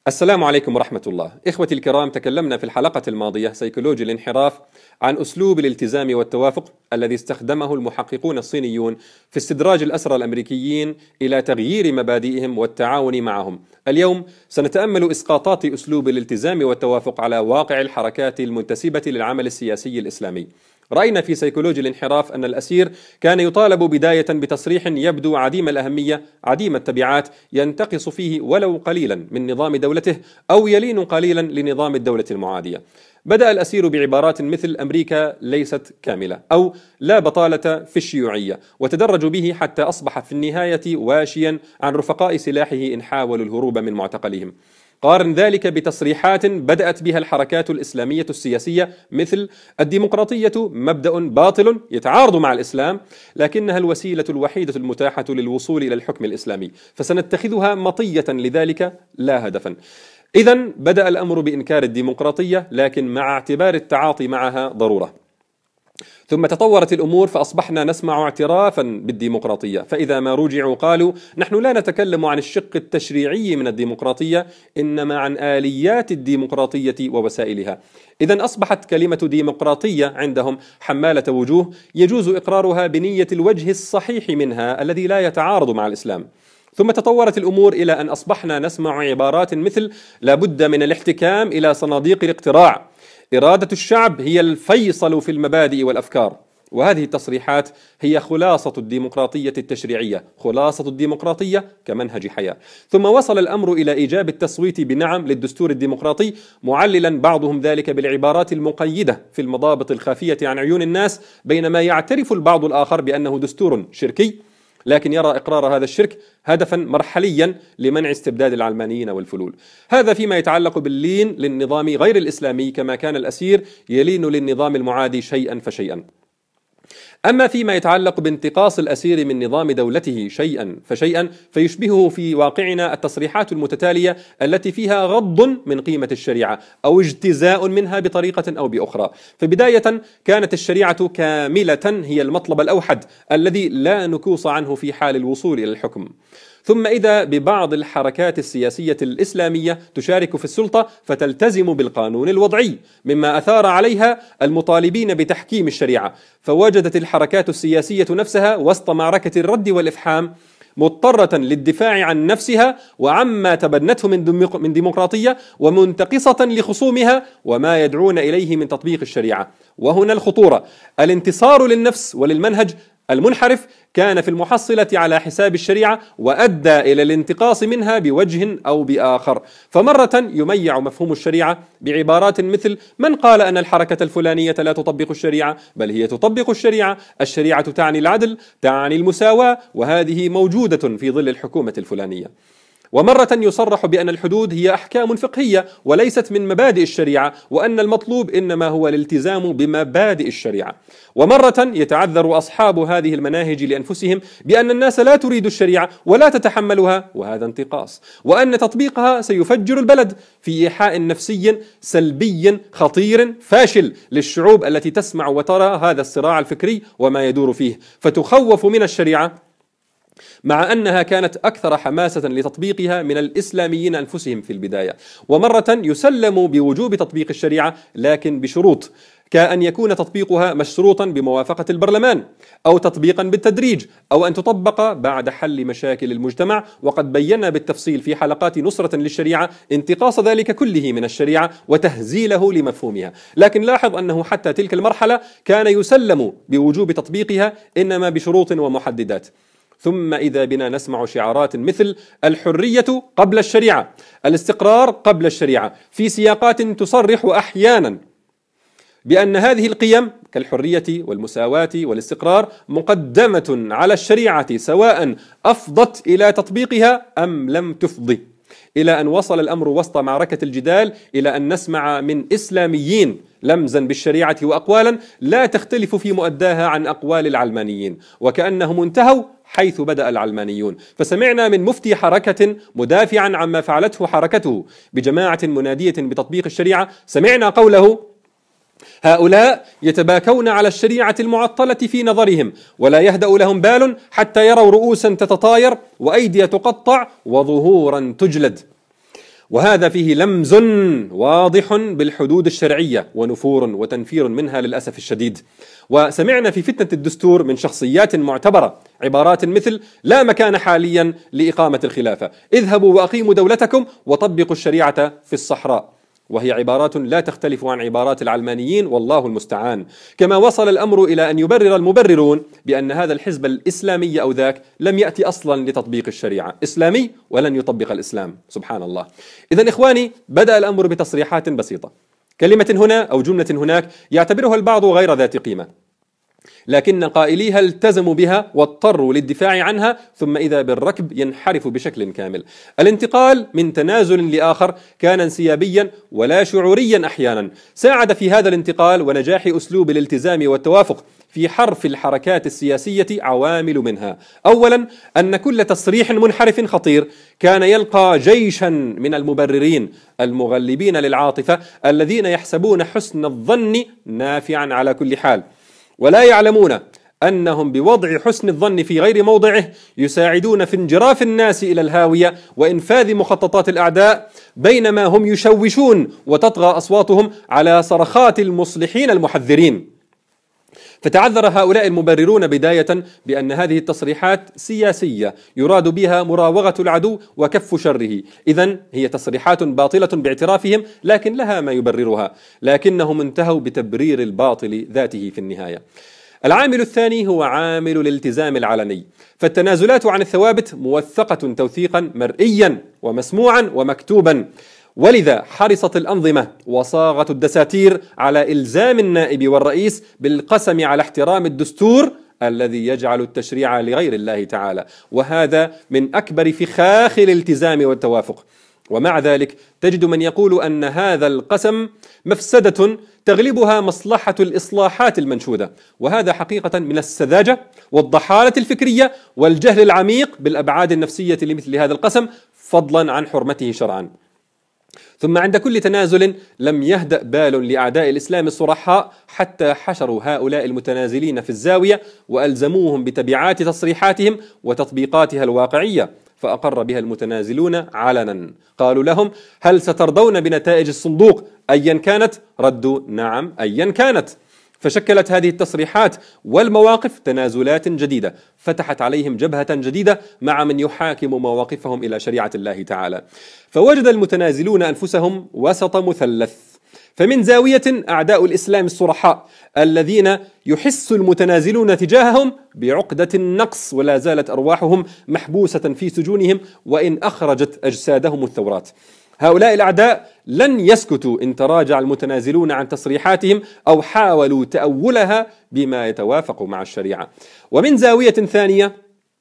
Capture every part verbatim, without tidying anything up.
السلام عليكم ورحمة الله. إخوتي الكرام، تكلمنا في الحلقة الماضية سيكولوجي الانحراف عن أسلوب الالتزام والتوافق الذي استخدمه المحققون الصينيون في استدراج الأسرى الأمريكيين إلى تغيير مبادئهم والتعاون معهم. اليوم سنتأمل إسقاطات أسلوب الالتزام والتوافق على واقع الحركات المنتسبة للعمل السياسي الإسلامي. رأينا في سيكولوجي الانحراف أن الأسير كان يطالب بداية بتصريح يبدو عديم الأهمية عديم التبعات ينتقص فيه ولو قليلا من نظام دولته أو يلين قليلا لنظام الدولة المعادية. بدأ الأسير بعبارات مثل أمريكا ليست كاملة أو لا بطالة في الشيوعية، وتدرج به حتى أصبح في النهاية واشيا عن رفقاء سلاحه إن حاولوا الهروب من معتقلهم. قارن ذلك بتصريحات بدأت بها الحركات الإسلامية السياسية مثل الديمقراطية مبدأ باطل يتعارض مع الإسلام، لكنها الوسيلة الوحيدة المتاحة للوصول إلى الحكم الإسلامي، فسنتخذها مطية لذلك لا هدفا. إذن بدأ الأمر بإنكار الديمقراطية، لكن مع اعتبار التعاطي معها ضرورة. ثم تطورت الأمور فأصبحنا نسمع اعترافا بالديمقراطية، فإذا ما رجعوا قالوا نحن لا نتكلم عن الشق التشريعي من الديمقراطية، إنما عن آليات الديمقراطية ووسائلها. إذن أصبحت كلمة ديمقراطية عندهم حمالة وجوه يجوز إقرارها بنية الوجه الصحيح منها الذي لا يتعارض مع الإسلام. ثم تطورت الأمور إلى أن أصبحنا نسمع عبارات مثل لا بد من الاحتكام إلى صناديق الاقتراع، إرادة الشعب هي الفيصل في المبادئ والأفكار. وهذه التصريحات هي خلاصة الديمقراطية التشريعية، خلاصة الديمقراطية كمنهج حياة. ثم وصل الأمر إلى إيجاب التصويت بنعم للدستور الديمقراطي، معللا بعضهم ذلك بالعبارات المقيدة في المضابط الخافية عن عيون الناس، بينما يعترف البعض الآخر بأنه دستور شركي، لكن يرى إقرار هذا الشرك هدفا مرحليا لمنع استبداد العلمانيين والفلول. هذا فيما يتعلق باللين للنظام غير الإسلامي، كما كان الأسير يلين للنظام المعادي شيئا فشيئا. أما فيما يتعلق بانتقاص الأسير من نظام دولته شيئا فشيئا، فيشبهه في واقعنا التصريحات المتتالية التي فيها غض من قيمة الشريعة أو اجتزاء منها بطريقة أو بأخرى. فبداية كانت الشريعة كاملة هي المطلب الأوحد الذي لا نكوص عنه في حال الوصول إلى الحكم. ثم إذا ببعض الحركات السياسية الإسلامية تشارك في السلطة فتلتزم بالقانون الوضعي، مما أثار عليها المطالبين بتحكيم الشريعة، فوجدت الحركات السياسية نفسها وسط معركة الرد والإفحام مضطرة للدفاع عن نفسها وعما تبنته من ديمقراطية، ومنتقصة لخصومها وما يدعون إليه من تطبيق الشريعة. وهنا الخطورة، الانتصار للنفس وللمنهج المنحرف كان في المحصلة على حساب الشريعة، وأدى إلى الانتقاص منها بوجه أو بآخر. فمرة يميع مفهوم الشريعة بعبارات مثل من قال أن الحركة الفلانية لا تطبق الشريعة، بل هي تطبق الشريعة، الشريعة تعني العدل، تعني المساواة، وهذه موجودة في ظل الحكومة الفلانية. ومرة يصرح بأن الحدود هي أحكام فقهية وليست من مبادئ الشريعة، وأن المطلوب إنما هو الالتزام بمبادئ الشريعة. ومرة يتعذر أصحاب هذه المناهج لأنفسهم بأن الناس لا تريد الشريعة ولا تتحملها، وهذا انتقاص، وأن تطبيقها سيفجر البلد في إيحاء نفسي سلبي خطير فاشل للشعوب التي تسمع وترى هذا الصراع الفكري وما يدور فيه، فتخوف من الشريعة، مع أنها كانت أكثر حماسة لتطبيقها من الإسلاميين أنفسهم في البداية. ومرة يسلم بوجوب تطبيق الشريعة لكن بشروط، كأن يكون تطبيقها مشروطا بموافقة البرلمان، أو تطبيقا بالتدريج، أو أن تطبق بعد حل مشاكل المجتمع. وقد بينا بالتفصيل في حلقات نصرة للشريعة انتقاص ذلك كله من الشريعة وتهزيله لمفهومها. لكن لاحظ أنه حتى تلك المرحلة كان يسلم بوجوب تطبيقها، إنما بشروط ومحددات. ثم إذا بنا نسمع شعارات مثل الحرية قبل الشريعة، الاستقرار قبل الشريعة، في سياقات تصرح أحيانا بأن هذه القيم كالحرية والمساواة والاستقرار مقدمة على الشريعة، سواء أفضت إلى تطبيقها أم لم تفضي، إلى أن وصل الأمر وسط معركة الجدال إلى أن نسمع من إسلاميين لمزا بالشريعة وأقوالا لا تختلف في مؤداها عن أقوال العلمانيين، وكأنهم انتهوا حيث بدأ العلمانيون. فسمعنا من مفتي حركة مدافعا عما فعلته حركته بجماعة منادية بتطبيق الشريعة، سمعنا قوله: هؤلاء يتباكون على الشريعة المعطلة في نظرهم، ولا يهدأ لهم بال حتى يروا رؤوسا تتطاير وأيدي تقطع وظهورا تجلد. وهذا فيه لمز واضح بالحدود الشرعية ونفور وتنفير منها للأسف الشديد. وسمعنا في فتنة الدستور من شخصيات معتبرة عبارات مثل: لا مكان حاليا لإقامة الخلافة، اذهبوا وأقيموا دولتكم وطبقوا الشريعة في الصحراء، وهي عبارات لا تختلف عن عبارات العلمانيين والله المستعان. كما وصل الأمر إلى أن يبرر المبررون بأن هذا الحزب الإسلامي أو ذاك لم يأتي أصلا لتطبيق الشريعة، إسلامي ولن يطبق الإسلام، سبحان الله. إذن إخواني، بدأ الأمر بتصريحات بسيطة، كلمة هنا أو جملة هناك يعتبرها البعض غير ذات قيمة، لكن قائليها التزموا بها واضطروا للدفاع عنها، ثم إذا بالركب ينحرف بشكل كامل. الانتقال من تنازل لآخر كان انسيابيا ولا شعوريا أحيانا. ساعد في هذا الانتقال ونجاح أسلوب الالتزام والتوافق في حرف الحركات السياسية عوامل منها: أولا، أن كل تصريح منحرف خطير كان يلقى جيشا من المبررين المغلبين للعاطفة الذين يحسبون حسن الظن نافعا على كل حال، ولا يعلمون أنهم بوضع حسن الظن في غير موضعه يساعدون في انجراف الناس إلى الهاوية وإنفاذ مخططات الأعداء، بينما هم يشوشون وتطغى أصواتهم على صرخات المصلحين المحذرين. فتعذر هؤلاء المبررون بداية بأن هذه التصريحات سياسية يراد بها مراوغة العدو وكف شره، إذن هي تصريحات باطلة باعترافهم، لكن لها ما يبررها، لكنهم انتهوا بتبرير الباطل ذاته في النهاية. العامل الثاني هو عامل الالتزام العلني، فالتنازلات عن الثوابت موثقة توثيقا مرئيا ومسموعا ومكتوبا، ولذا حرصت الأنظمة وصاغت الدساتير على إلزام النائب والرئيس بالقسم على احترام الدستور الذي يجعل التشريع لغير الله تعالى، وهذا من أكبر فخاخ الالتزام والتوافق. ومع ذلك تجد من يقول أن هذا القسم مفسدة تغلبها مصلحة الإصلاحات المنشودة، وهذا حقيقة من السذاجة والضحالة الفكرية والجهل العميق بالأبعاد النفسية لمثل هذا القسم، فضلا عن حرمته شرعا. ثم عند كل تنازل لم يهدأ بال لأعداء الإسلام الصرحاء حتى حشروا هؤلاء المتنازلين في الزاوية وألزموهم بتبعات تصريحاتهم وتطبيقاتها الواقعية، فأقر بها المتنازلون علنا. قالوا لهم: هل سترضون بنتائج الصندوق أيا كانت؟ ردوا: نعم أيا كانت. فشكلت هذه التصريحات والمواقف تنازلات جديدة فتحت عليهم جبهة جديدة مع من يحاكم مواقفهم إلى شريعة الله تعالى. فوجد المتنازلون أنفسهم وسط مثلث، فمن زاوية أعداء الإسلام الصرحاء الذين يحس المتنازلون تجاههم بعقدة النقص ولا زالت أرواحهم محبوسة في سجونهم وإن أخرجت أجسادهم الثورات. هؤلاء الأعداء لن يسكتوا إن تراجع المتنازلون عن تصريحاتهم أو حاولوا تأولها بما يتوافق مع الشريعة. ومن زاوية ثانية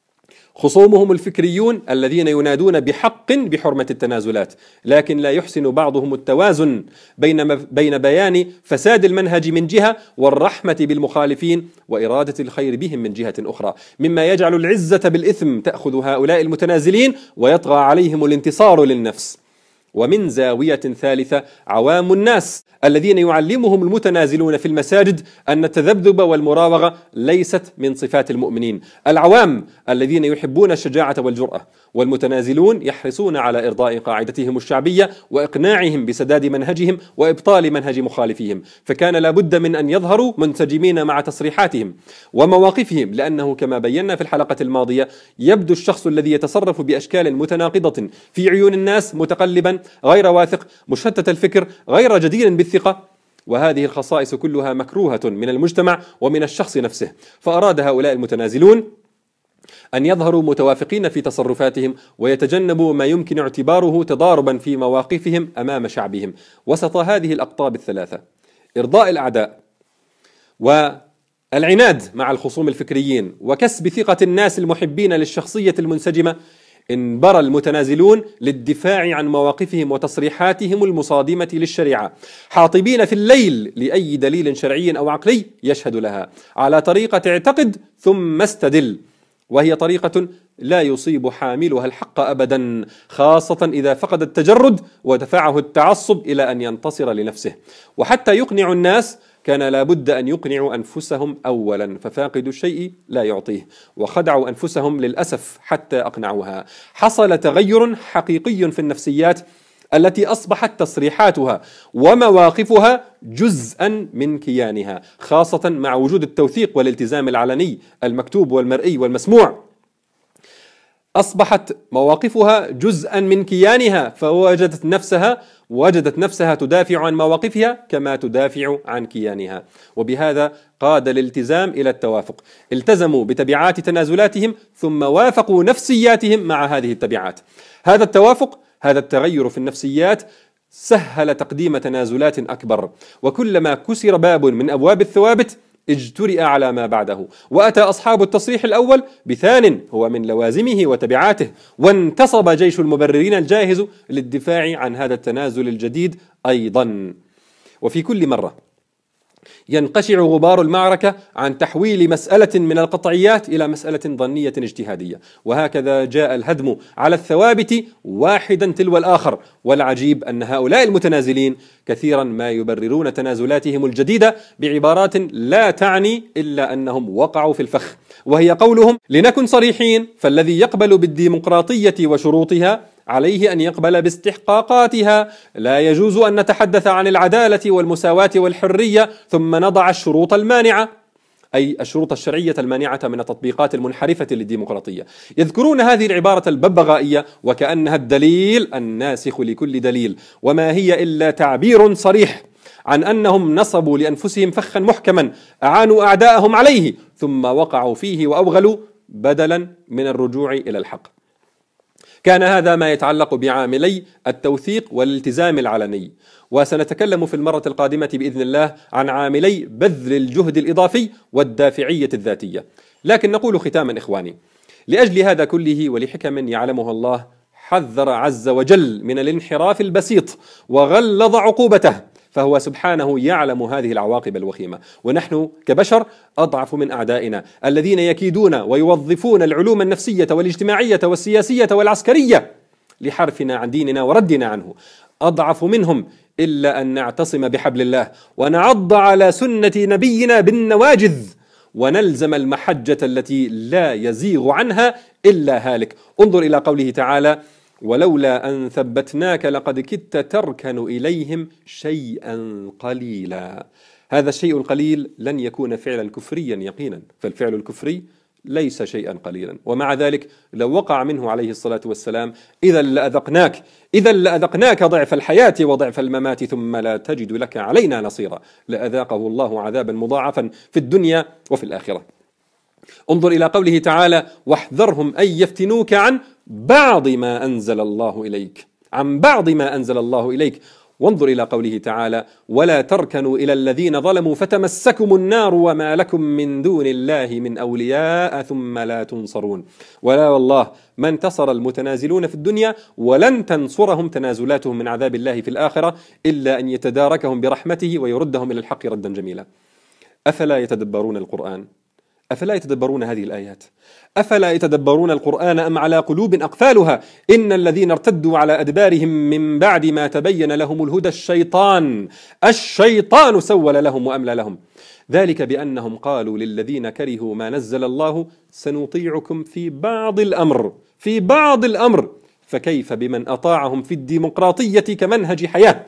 خصومهم الفكريون الذين ينادون بحق بحرمة التنازلات، لكن لا يحسن بعضهم التوازن بين بين بيان فساد المنهج من جهة والرحمة بالمخالفين وإرادة الخير بهم من جهة أخرى، مما يجعل العزة بالإثم تأخذ هؤلاء المتنازلين ويطغى عليهم الانتصار للنفس. ومن زاوية ثالثة عوام الناس الذين يعلمهم المتنازلون في المساجد أن التذبذب والمراوغة ليست من صفات المؤمنين، العوام الذين يحبون الشجاعة والجرأة، والمتنازلون يحرصون على إرضاء قاعدتهم الشعبية وإقناعهم بسداد منهجهم وإبطال منهج مخالفيهم، فكان لابد من أن يظهروا منسجمين مع تصريحاتهم ومواقفهم، لأنه كما بينا في الحلقة الماضية يبدو الشخص الذي يتصرف بأشكال متناقضة في عيون الناس متقلبا غير واثق مشتت الفكر غير جدير بالثقة، وهذه الخصائص كلها مكروهة من المجتمع ومن الشخص نفسه. فأراد هؤلاء المتنازلون أن يظهروا متوافقين في تصرفاتهم ويتجنبوا ما يمكن اعتباره تضاربا في مواقفهم أمام شعبهم وسط هذه الأقطاب الثلاثة: إرضاء الأعداء والعناد مع الخصوم الفكريين وكسب ثقة الناس المحبين للشخصية المنسجمة. انبرى المتنازلون للدفاع عن مواقفهم وتصريحاتهم المصادمة للشريعة، حاطبين في الليل لأي دليل شرعي أو عقلي يشهد لها، على طريقة اعتقد ثم استدل، وهي طريقة لا يصيب حاملها الحق أبدا، خاصة إذا فقد التجرد ودفعه التعصب إلى أن ينتصر لنفسه. وحتى يقنع الناس كان لابد أن يقنعوا أنفسهم أولا، ففاقد الشيء لا يعطيه، وخدعوا أنفسهم للأسف حتى أقنعوها. حصل تغير حقيقي في النفسيات التي أصبحت تصريحاتها ومواقفها جزءا من كيانها، خاصة مع وجود التوثيق والالتزام العلني المكتوب والمرئي والمسموع. أصبحت مواقفها جزءا من كيانها، فوجدت نفسها وجدت نفسها تدافع عن مواقفها كما تدافع عن كيانها. وبهذا قاد الالتزام إلى التوافق، التزموا بتبعات تنازلاتهم ثم وافقوا نفسياتهم مع هذه التبعات. هذا التوافق، هذا التغير في النفسيات سهل تقديم تنازلات أكبر، وكلما كسر باب من أبواب الثوابت اجترئ على ما بعده، وأتى أصحاب التصريح الأول بثان هو من لوازمه وتبعاته، وانتصب جيش المبررين الجاهز للدفاع عن هذا التنازل الجديد أيضا. وفي كل مرة ينقشع غبار المعركة عن تحويل مسألة من القطعيات إلى مسألة ظنية اجتهادية، وهكذا جاء الهدم على الثوابت واحدا تلو الآخر. والعجيب أن هؤلاء المتنازلين كثيرا ما يبررون تنازلاتهم الجديدة بعبارات لا تعني إلا أنهم وقعوا في الفخ، وهي قولهم: لنكن صريحين، فالذي يقبل بالديمقراطية وشروطها عليه أن يقبل باستحقاقاتها، لا يجوز أن نتحدث عن العدالة والمساواة والحرية ثم نضع الشروط المانعة، أي الشروط الشرعية المانعة من التطبيقات المنحرفة للديمقراطية. يذكرون هذه العبارة الببغائية وكأنها الدليل الناسخ لكل دليل، وما هي إلا تعبير صريح عن أنهم نصبوا لأنفسهم فخا محكما أعانوا أعداءهم عليه ثم وقعوا فيه وأوغلوا بدلا من الرجوع إلى الحق. كان هذا ما يتعلق بعاملي التوثيق والالتزام العلني، وسنتكلم في المرة القادمة بإذن الله عن عاملي بذل الجهد الإضافي والدافعية الذاتية. لكن نقول ختاما إخواني، لأجل هذا كله ولحكم يعلمها الله حذر عز وجل من الانحراف البسيط وغلظ عقوبته، فهو سبحانه يعلم هذه العواقب الوخيمة، ونحن كبشر أضعف من أعدائنا الذين يكيدون ويوظفون العلوم النفسية والاجتماعية والسياسية والعسكرية لحرفنا عن ديننا وردنا عنه. أضعف منهم إلا أن نعتصم بحبل الله ونعض على سنة نبينا بالنواجذ ونلزم المحجة التي لا يزيغ عنها إلا هالك. انظر إلى قوله تعالى: ولولا أن ثبتناك لقد كدت تركن إليهم شيئا قليلا. هذا الشيء القليل لن يكون فعلا كفريا يقينا، فالفعل الكفري ليس شيئا قليلا، ومع ذلك لو وقع منه عليه الصلاة والسلام إذا لأذقناك إذا لأذقناك ضعف الحياة وضعف الممات ثم لا تجد لك علينا نصيرا، لأذاقه الله عذابا مضاعفا في الدنيا وفي الآخرة. انظر إلى قوله تعالى: واحذرهم أن يفتنوك عن بعض ما أنزل الله إليك عن بعض ما أنزل الله إليك وانظر إلى قوله تعالى: ولا تركنوا إلى الذين ظلموا فتمسكم النار وما لكم من دون الله من أولياء ثم لا تنصرون. ولا والله ما انتصر المتنازلون في الدنيا ولن تنصرهم تنازلاتهم من عذاب الله في الآخرة إلا أن يتداركهم برحمته ويردهم إلى الحق ردا جميلا. أفلا يتدبرون القرآن؟ أفلا يتدبرون هذه الآيات؟ أفلا يتدبرون القرآن أم على قلوب أقفالها؟ إن الذين ارتدوا على أدبارهم من بعد ما تبين لهم الهدى الشيطان الشيطان سول لهم وأملى لهم، ذلك بأنهم قالوا للذين كرهوا ما نزل الله سنطيعكم في بعض الأمر في بعض الأمر فكيف بمن أطاعهم في الديمقراطية كمنهج حياة؟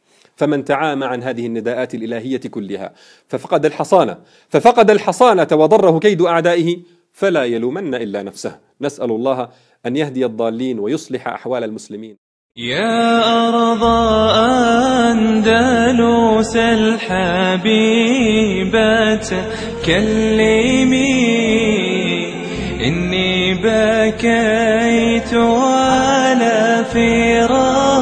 فمن تعامى عن هذه النداءات الإلهية كلها ففقد الحصانة ففقد الحصانة وضره كيد أعدائه، فلا يلومن إلا نفسه. نسأل الله أن يهدي الضالين ويصلح أحوال المسلمين. يا أرض أندلس الحبيبة كلمي إني بكيت على فراق